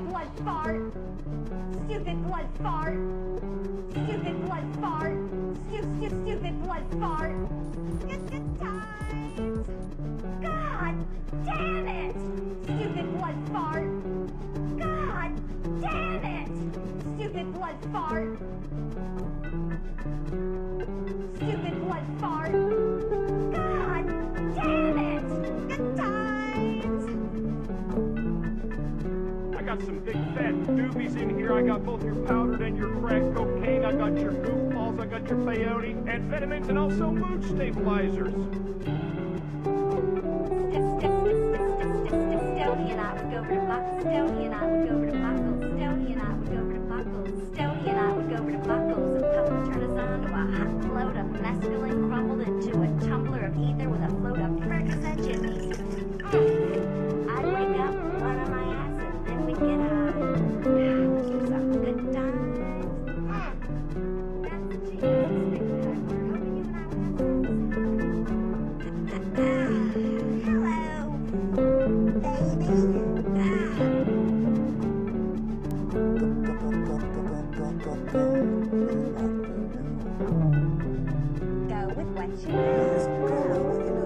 blood fart. Stupid blood fart. Stupid blood fart. Stupid blood fart. Good times. God damn it. Stupid blood fart. God damn it. Stupid blood fart. Stupid blood fart. God damn it. Good times. I got some big fat doobies in here. I got both your powdered and your crack cocaine. I got your goofballs. I got your peyote, amphetamines, and also mood stabilizers. Stony and I would go over to Buckles. Stony and I would go over to Buckles. Stony and I would go over to Buckles. Stony and I would go over to Buckles. And Papa turn us on to a hot float of mescaline crumbled into a tumbler of ether with a float of Percocet jimmy. I'd wake up, blood on my ass, and then we'd get do some good times. That's the Jesus thing that I were hoping you and I would have sex. Hello, baby. Go with what you know.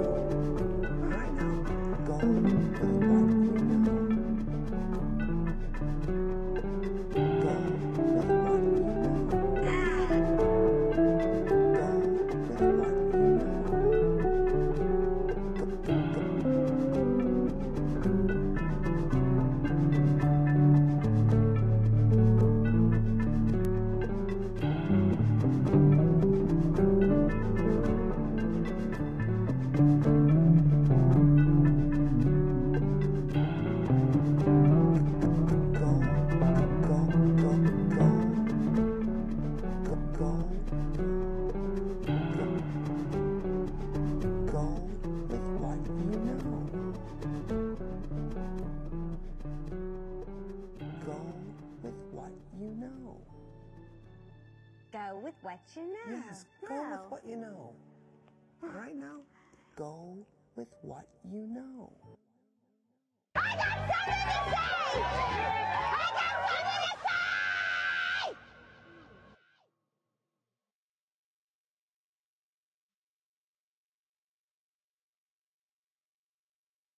Go with what you know. Yes, go with what you know. Right now, go with what you know. I got something to say!